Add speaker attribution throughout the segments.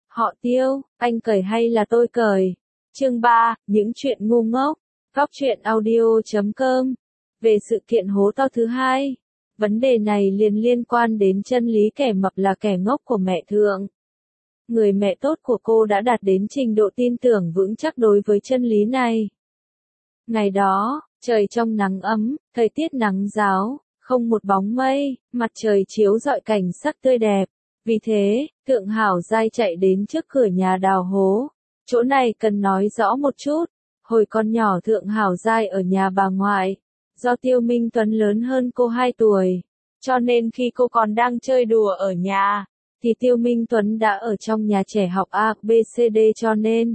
Speaker 1: Họ Tiêu, anh cởi hay là tôi cởi? Chương 3, những chuyện ngu ngốc. Góc truyện audio.com. Về sự kiện hố to thứ hai. Vấn đề này liền liên quan đến chân lý kẻ mập là kẻ ngốc của mẹ Thượng. Người mẹ tốt của cô đã đạt đến trình độ tin tưởng vững chắc đối với chân lý này. Ngày đó, trời trong nắng ấm, thời tiết nắng ráo, không một bóng mây, mặt trời chiếu rọi cảnh sắc tươi đẹp. Vì thế, Thượng Hảo Giai chạy đến trước cửa nhà đào hố. Chỗ này cần nói rõ một chút. Hồi còn nhỏ Thượng Hảo Giai ở nhà bà ngoại. Do Tiêu Minh Tuấn lớn hơn cô 2 tuổi. Cho nên khi cô còn đang chơi đùa ở nhà, thì Tiêu Minh Tuấn đã ở trong nhà trẻ học ABCD cho nên.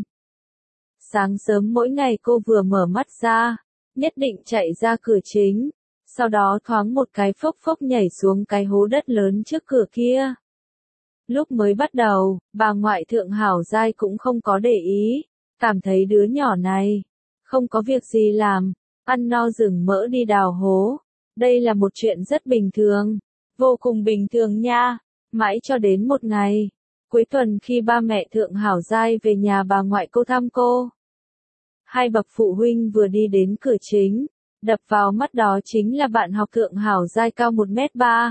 Speaker 1: Sáng sớm mỗi ngày cô vừa mở mắt ra, nhất định chạy ra cửa chính. Sau đó thoáng một cái phốc phốc nhảy xuống cái hố đất lớn trước cửa kia. Lúc mới bắt đầu, bà ngoại Thượng Hảo Giai cũng không có để ý, cảm thấy đứa nhỏ này không có việc gì làm, ăn no rừng mỡ đi đào hố. Đây là một chuyện rất bình thường, vô cùng bình thường nha. Mãi cho đến một ngày, cuối tuần khi ba mẹ Thượng Hảo Giai về nhà bà ngoại cô thăm cô. Hai bậc phụ huynh vừa đi đến cửa chính, đập vào mắt đó chính là bạn học Thượng Hảo Giai cao 1m3.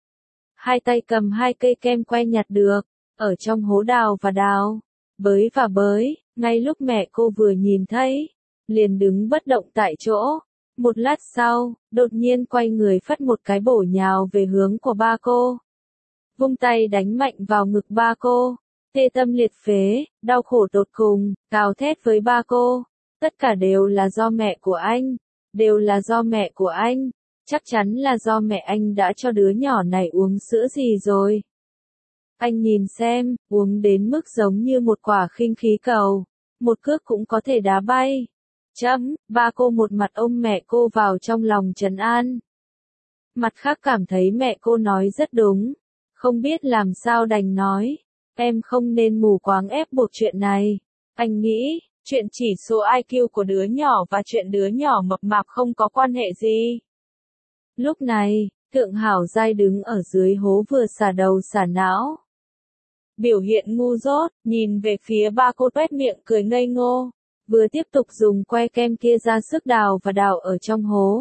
Speaker 1: Hai tay cầm 2 cây kem que nhặt được, ở trong hố đào và đào, bới và bới, ngay lúc mẹ cô vừa nhìn thấy, liền đứng bất động tại chỗ. Một lát sau, đột nhiên quay người phất một cái bổ nhào về hướng của ba cô. Vung tay đánh mạnh vào ngực ba cô, tê tâm liệt phế, đau khổ tột cùng, gào thét với ba cô. Tất cả đều là do mẹ của anh, đều là do mẹ của anh. Chắc chắn là do mẹ anh đã cho đứa nhỏ này uống sữa gì rồi. Anh nhìn xem, uống đến mức giống như một quả khinh khí cầu, một cước cũng có thể đá bay. Ba cô một mặt ôm mẹ cô vào trong lòng trấn an. Mặt khác cảm thấy mẹ cô nói rất đúng, không biết làm sao đành nói, em không nên mù quáng ép buộc chuyện này. Anh nghĩ, chuyện chỉ số IQ của đứa nhỏ và chuyện đứa nhỏ mập mạp không có quan hệ gì. Lúc này, Thượng Hảo Giai đứng ở dưới hố vừa xả đầu xả não. Biểu hiện ngu dốt, nhìn về phía ba cô tuét miệng cười ngây ngô, vừa tiếp tục dùng que kem kia ra sức đào và đào ở trong hố.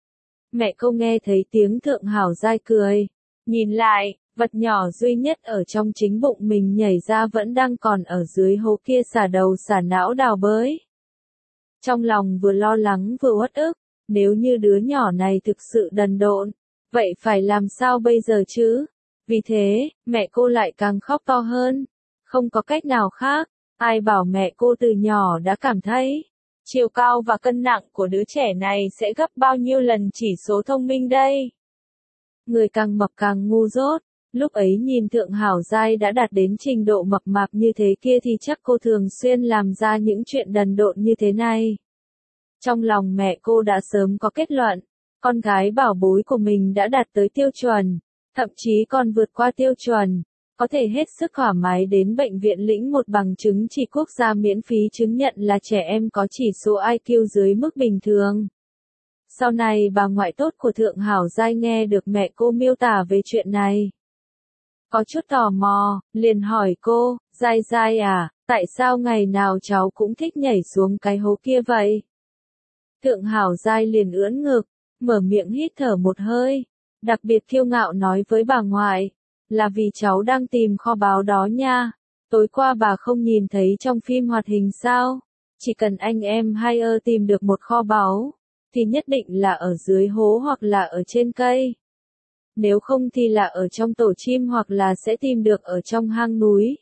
Speaker 1: Mẹ cô nghe thấy tiếng Thượng Hảo Giai cười, nhìn lại, vật nhỏ duy nhất ở trong chính bụng mình nhảy ra vẫn đang còn ở dưới hố kia xả đầu xả não đào bới. Trong lòng vừa lo lắng vừa uất ức. Nếu như đứa nhỏ này thực sự đần độn, vậy phải làm sao bây giờ chứ? Vì thế, mẹ cô lại càng khóc to hơn. Không có cách nào khác, ai bảo mẹ cô từ nhỏ đã cảm thấy, chiều cao và cân nặng của đứa trẻ này sẽ gấp bao nhiêu lần chỉ số thông minh đây? Người càng mập càng ngu dốt, lúc ấy nhìn Thượng Hảo Giai đã đạt đến trình độ mập mạp như thế kia thì chắc cô thường xuyên làm ra những chuyện đần độn như thế này. Trong lòng mẹ cô đã sớm có kết luận, con gái bảo bối của mình đã đạt tới tiêu chuẩn, thậm chí còn vượt qua tiêu chuẩn, có thể hết sức thoải mái đến bệnh viện lĩnh một bằng chứng chỉ quốc gia miễn phí chứng nhận là trẻ em có chỉ số IQ dưới mức bình thường. Sau này bà ngoại tốt của Thượng Hảo Giai nghe được mẹ cô miêu tả về chuyện này. Có chút tò mò, liền hỏi cô, Giai Giai à, tại sao ngày nào cháu cũng thích nhảy xuống cái hố kia vậy? Thượng Hảo Giai liền ưỡn ngực, mở miệng hít thở một hơi, đặc biệt kiêu ngạo nói với bà ngoại, là vì cháu đang tìm kho báu đó nha. Tối qua bà không nhìn thấy trong phim hoạt hình sao? Chỉ cần anh em hay tìm được một kho báu, thì nhất định là ở dưới hố hoặc là ở trên cây. Nếu không thì là ở trong tổ chim hoặc là sẽ tìm được ở trong hang núi.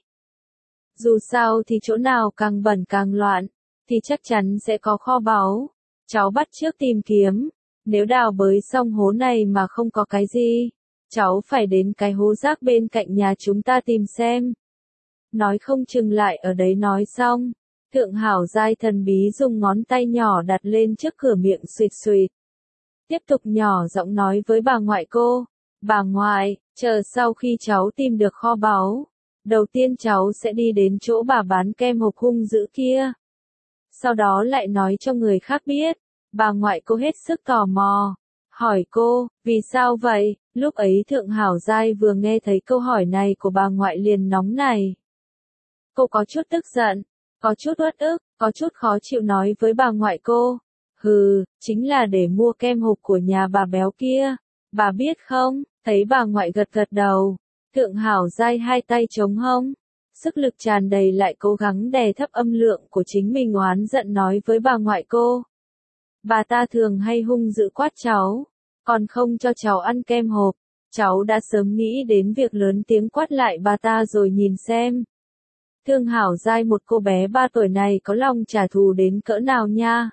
Speaker 1: Dù sao thì chỗ nào càng bẩn càng loạn, thì chắc chắn sẽ có kho báu. Cháu bắt chước tìm kiếm, nếu đào bới xong hố này mà không có cái gì, cháu phải đến cái hố rác bên cạnh nhà chúng ta tìm xem. Nói không chừng lại ở đấy nói xong, Thượng Hảo Giai thần bí dùng ngón tay nhỏ đặt lên trước cửa miệng xuyệt xuyệt. Tiếp tục nhỏ giọng nói với bà ngoại cô, bà ngoại, chờ sau khi cháu tìm được kho báu, đầu tiên cháu sẽ đi đến chỗ bà bán kem hộp hung dữ kia. Sau đó lại nói cho người khác biết. Bà ngoại cô hết sức tò mò, hỏi cô, vì sao vậy? Lúc ấy Thượng Hảo Giai vừa nghe thấy câu hỏi này của bà ngoại liền nóng này. Cô có chút tức giận, có chút uất ức, có chút khó chịu nói với bà ngoại cô. Hừ, chính là để mua kem hộp của nhà bà béo kia. Bà biết không, thấy bà ngoại gật gật đầu. Thượng Hảo Giai hai tay chống hông. Sức lực tràn đầy lại cố gắng đè thấp âm lượng của chính mình oán giận nói với bà ngoại cô. Bà ta thường hay hung dữ quát cháu, còn không cho cháu ăn kem hộp. Cháu đã sớm nghĩ đến việc lớn tiếng quát lại bà ta rồi nhìn xem. Thương Hảo Giai một cô bé 3 tuổi này có lòng trả thù đến cỡ nào nha.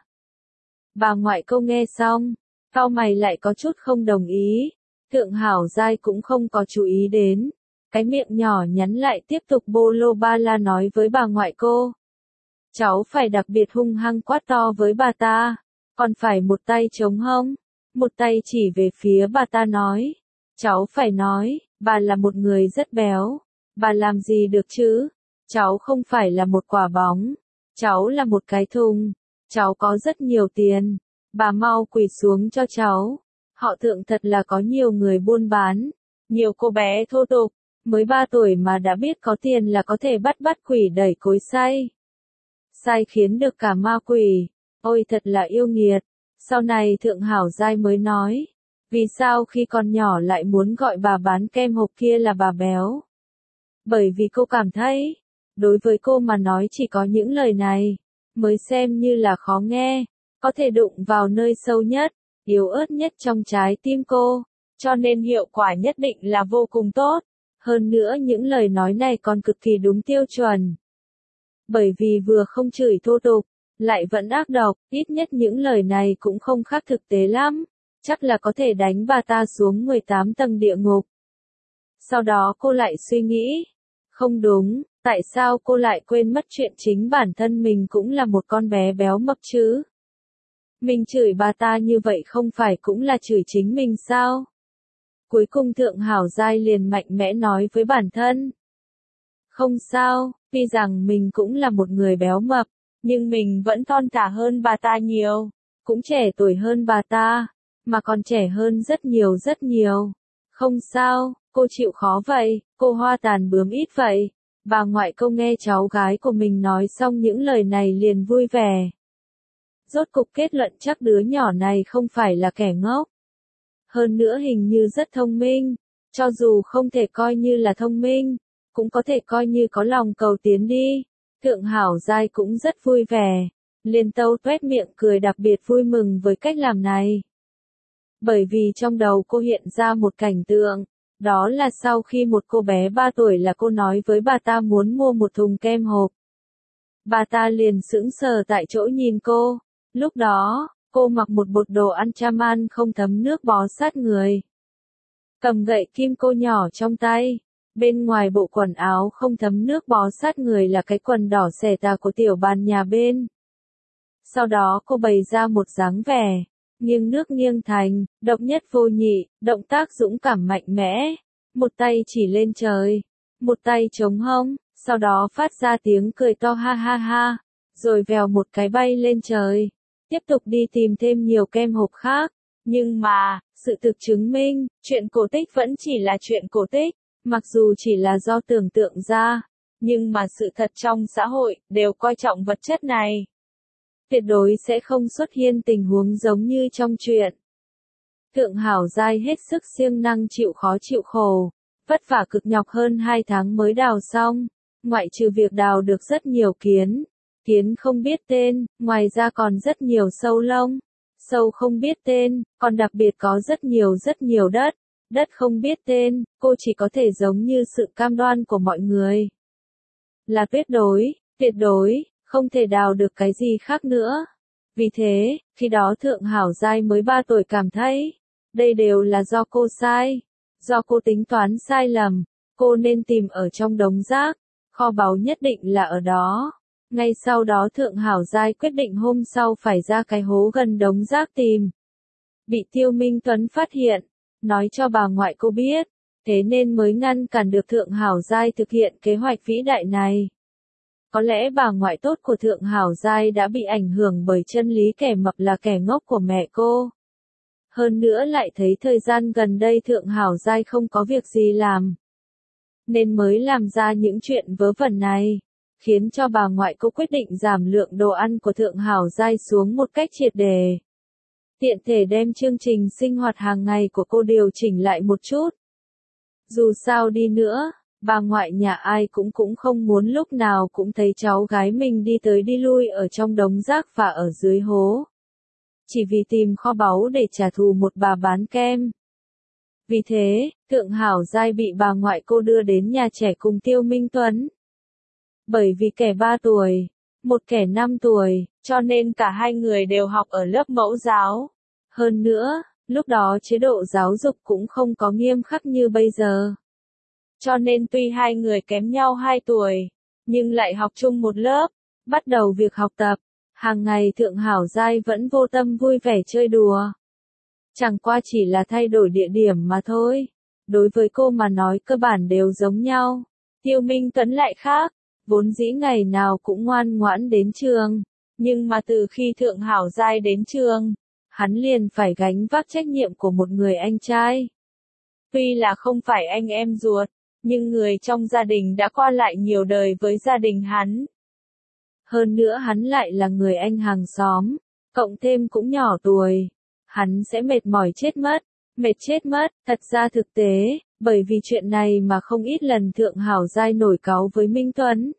Speaker 1: Bà ngoại cô nghe xong, cau mày lại có chút không đồng ý. Thượng Hảo Giai cũng không có chú ý đến. Cái miệng nhỏ nhắn lại tiếp tục bô lô ba la nói với bà ngoại cô. Cháu phải đặc biệt hung hăng quát to với bà ta, còn phải một tay chống hông, một tay chỉ về phía bà ta nói. Cháu phải nói, bà là một người rất béo, bà làm gì được chứ? Cháu không phải là một quả bóng, cháu là một cái thùng, cháu có rất nhiều tiền, bà mau quỳ xuống cho cháu. Họ Thượng thật là có nhiều người buôn bán, nhiều cô bé thô tục, mới 3 tuổi mà đã biết có tiền là có thể bắt quỷ đẩy cối xay. Sai khiến được cả ma quỷ, ôi thật là yêu nghiệt. Sau này Thượng Hảo Giai mới nói, vì sao khi còn nhỏ lại muốn gọi bà bán kem hộp kia là bà béo? Bởi vì cô cảm thấy, đối với cô mà nói chỉ có những lời này, mới xem như là khó nghe, có thể đụng vào nơi sâu nhất, yếu ớt nhất trong trái tim cô, cho nên hiệu quả nhất định là vô cùng tốt. Hơn nữa những lời nói này còn cực kỳ đúng tiêu chuẩn. Bởi vì vừa không chửi thô tục, lại vẫn ác độc, ít nhất những lời này cũng không khác thực tế lắm, chắc là có thể đánh bà ta xuống 18 tầng địa ngục. Sau đó cô lại suy nghĩ, không đúng, tại sao cô lại quên mất chuyện chính bản thân mình cũng là một con bé béo mập chứ? Mình chửi bà ta như vậy không phải cũng là chửi chính mình sao? Cuối cùng Thượng Hảo Giai liền mạnh mẽ nói với bản thân. Không sao, tuy rằng mình cũng là một người béo mập, nhưng mình vẫn thon thả hơn bà ta nhiều, cũng trẻ tuổi hơn bà ta, mà còn trẻ hơn rất nhiều rất nhiều. Không sao, cô chịu khó vậy, cô hoa tàn bướm ít vậy. Bà ngoại cô nghe cháu gái của mình nói xong những lời này liền vui vẻ. Rốt cục kết luận chắc đứa nhỏ này không phải là kẻ ngốc. Hơn nữa hình như rất thông minh, cho dù không thể coi như là thông minh, cũng có thể coi như có lòng cầu tiến đi. Thượng Hảo Giai cũng rất vui vẻ, liền tâu tuét miệng cười đặc biệt vui mừng với cách làm này. Bởi vì trong đầu cô hiện ra một cảnh tượng, đó là sau khi một cô bé 3 tuổi là cô nói với bà ta muốn mua một thùng kem hộp. Bà ta liền sững sờ tại chỗ nhìn cô, lúc đó, cô mặc một bộ đồ ăn chaman không thấm nước bó sát người. Cầm gậy kim cô nhỏ trong tay, bên ngoài bộ quần áo không thấm nước bó sát người là cái quần đỏ xẻ tà của tiểu bàn nhà bên. Sau đó cô bày ra một dáng vẻ, nghiêng nước nghiêng thành, độc nhất vô nhị, động tác dũng cảm mạnh mẽ, một tay chỉ lên trời, một tay chống hông, sau đó phát ra tiếng cười to ha ha ha, rồi vèo một cái bay lên trời, tiếp tục đi tìm thêm nhiều kem hộp khác. Nhưng mà, sự thực chứng minh, chuyện cổ tích vẫn chỉ là chuyện cổ tích, mặc dù chỉ là do tưởng tượng ra, nhưng mà sự thật trong xã hội đều coi trọng vật chất này. Tuyệt đối sẽ không xuất hiện tình huống giống như trong truyện. Thượng Hảo Giai hết sức siêng năng chịu khó chịu khổ, vất vả cực nhọc hơn 2 tháng mới đào xong, ngoại trừ việc đào được rất nhiều kiến, kiến không biết tên, ngoài ra còn rất nhiều sâu lông, sâu không biết tên, còn đặc biệt có rất nhiều đất, đất không biết tên, cô chỉ có thể giống như sự cam đoan của mọi người. Là tuyệt đối, không thể đào được cái gì khác nữa. Vì thế, khi đó Thượng Hảo Giai mới 3 tuổi cảm thấy, đây đều là do cô sai, do cô tính toán sai lầm, cô nên tìm ở trong đống rác, kho báu nhất định là ở đó. Ngay sau đó Thượng Hảo Giai quyết định hôm sau phải ra cái hố gần đống rác tìm. Bị Tiêu Minh Tuấn phát hiện, nói cho bà ngoại cô biết, thế nên mới ngăn cản được Thượng Hảo Giai thực hiện kế hoạch vĩ đại này. Có lẽ bà ngoại tốt của Thượng Hảo Giai đã bị ảnh hưởng bởi chân lý kẻ mập là kẻ ngốc của mẹ cô. Hơn nữa lại thấy thời gian gần đây Thượng Hảo Giai không có việc gì làm, nên mới làm ra những chuyện vớ vẩn này. khiến cho bà ngoại cô quyết định giảm lượng đồ ăn của Thượng Hảo Giai xuống một cách triệt để. Tiện thể đem chương trình sinh hoạt hàng ngày của cô điều chỉnh lại một chút. Dù sao đi nữa, bà ngoại nhà ai cũng không muốn lúc nào cũng thấy cháu gái mình đi tới đi lui ở trong đống rác và ở dưới hố. Chỉ vì tìm kho báu để trả thù một bà bán kem. Vì thế, Thượng Hảo Giai bị bà ngoại cô đưa đến nhà trẻ cùng Tiêu Minh Tuấn. Bởi vì kẻ 3 tuổi, một kẻ 5 tuổi, cho nên cả hai người đều học ở lớp mẫu giáo. Hơn nữa, lúc đó chế độ giáo dục cũng không có nghiêm khắc như bây giờ. Cho nên tuy hai người kém nhau 2 tuổi, nhưng lại học chung một lớp, bắt đầu việc học tập. Hàng ngày Thượng Hảo Giai vẫn vô tâm vui vẻ chơi đùa. Chẳng qua chỉ là thay đổi địa điểm mà thôi. Đối với cô mà nói cơ bản đều giống nhau. Tiêu Minh Tuấn lại khác, vốn dĩ ngày nào cũng ngoan ngoãn đến trường. Nhưng mà từ khi Thượng Hảo Giai đến trường, hắn liền phải gánh vác trách nhiệm của một người anh trai. Tuy là không phải anh em ruột, nhưng người trong gia đình đã qua lại nhiều đời với gia đình hắn. Hơn nữa hắn lại là người anh hàng xóm, cộng thêm cũng nhỏ tuổi. Hắn sẽ mệt mỏi chết mất, thật ra thực tế, bởi vì chuyện này mà không ít lần Thượng Hảo Giai nổi cáu với Minh Tuấn.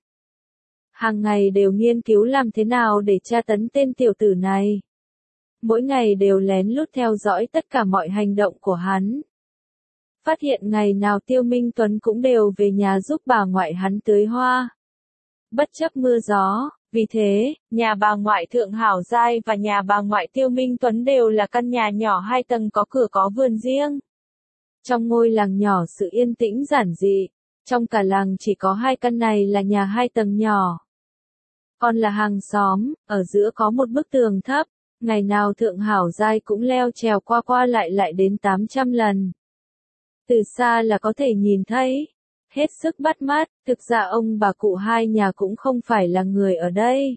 Speaker 1: Hàng ngày đều nghiên cứu làm thế nào để tra tấn tên tiểu tử này. Mỗi ngày đều lén lút theo dõi tất cả mọi hành động của hắn. Phát hiện ngày nào Tiêu Minh Tuấn cũng đều về nhà giúp bà ngoại hắn tưới hoa. Bất chấp mưa gió, vì thế, nhà bà ngoại Thượng Hảo Giai và nhà bà ngoại Tiêu Minh Tuấn đều là căn nhà nhỏ 2 tầng có cửa có vườn riêng. Trong ngôi làng nhỏ sự yên tĩnh giản dị, trong cả làng chỉ có 2 căn này là nhà 2 tầng nhỏ. Còn là hàng xóm, ở giữa có một bức tường thấp, ngày nào Thượng Hảo Giai cũng leo trèo qua lại đến 800 lần. Từ xa là có thể nhìn thấy. Hết sức bắt mắt, thực ra ông bà cụ hai nhà cũng không phải là người ở đây.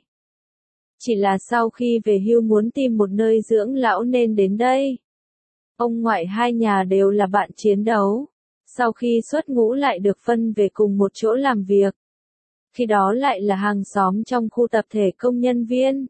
Speaker 1: Chỉ là sau khi về hưu muốn tìm một nơi dưỡng lão nên đến đây. Ông ngoại hai nhà đều là bạn chiến đấu. Sau khi xuất ngũ lại được phân về cùng một chỗ làm việc. Khi đó lại là hàng xóm trong khu tập thể công nhân viên.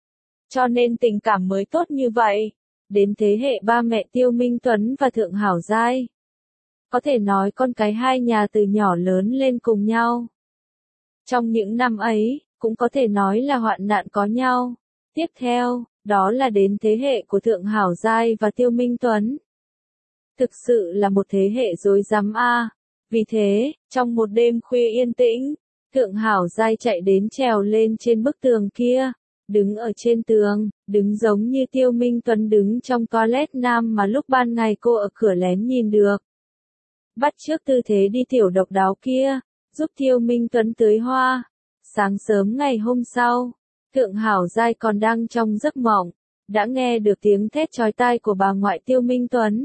Speaker 1: Cho nên tình cảm mới tốt như vậy. Đến thế hệ ba mẹ Tiêu Minh Tuấn và Thượng Hảo Giai. Có thể nói con cái hai nhà từ nhỏ lớn lên cùng nhau. Trong những năm ấy, cũng có thể nói là hoạn nạn có nhau. Tiếp theo, đó là đến thế hệ của Thượng Hảo Giai và Tiêu Minh Tuấn. Thực sự là một thế hệ rối rắm a. Vì thế, trong một đêm khuya yên tĩnh, Thượng Hảo Giai chạy đến trèo lên trên bức tường kia, đứng ở trên tường, đứng giống như Tiêu Minh Tuấn đứng trong toilet nam mà lúc ban ngày cô ở cửa lén nhìn được. Bắt chước tư thế đi tiểu độc đáo kia, giúp Tiêu Minh Tuấn tưới hoa. Sáng sớm ngày hôm sau, Thượng Hảo Giai còn đang trong giấc mộng, đã nghe được tiếng thét chói tai của bà ngoại Tiêu Minh Tuấn.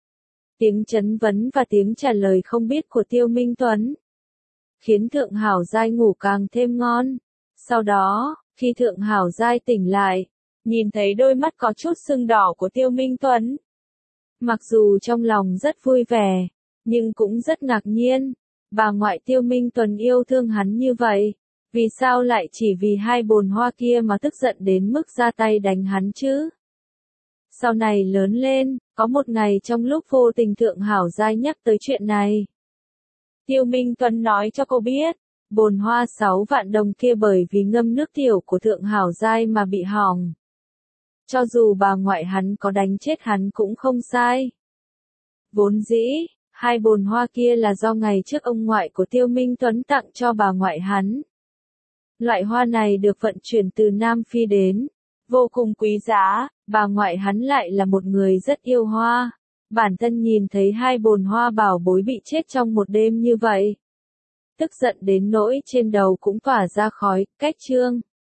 Speaker 1: Tiếng chất vấn và tiếng trả lời không biết của Tiêu Minh Tuấn, khiến Thượng Hảo Giai ngủ càng thêm ngon. Sau đó, khi Thượng Hảo Giai tỉnh lại, nhìn thấy đôi mắt có chút sưng đỏ của Tiêu Minh Tuấn. Mặc dù trong lòng rất vui vẻ, nhưng cũng rất ngạc nhiên, bà ngoại Tiêu Minh Tuấn yêu thương hắn như vậy, vì sao lại chỉ vì hai bồn hoa kia mà tức giận đến mức ra tay đánh hắn chứ? Sau này lớn lên, có một ngày trong lúc vô tình Thượng Hảo Giai nhắc tới chuyện này. Tiêu Minh Tuấn nói cho cô biết, bồn hoa 6 vạn đồng kia bởi vì ngâm nước tiểu của Thượng Hảo Giai mà bị hỏng. Cho dù bà ngoại hắn có đánh chết hắn cũng không sai. Vốn dĩ, hai bồn hoa kia là do ngày trước ông ngoại của Tiêu Minh Tuấn tặng cho bà ngoại hắn. Loại hoa này được vận chuyển từ Nam Phi đến, vô cùng quý giá, bà ngoại hắn lại là một người rất yêu hoa. Bản thân nhìn thấy hai bồn hoa bảo bối bị chết trong một đêm như vậy. Tức giận đến nỗi trên đầu cũng tỏa ra khói, cách chương.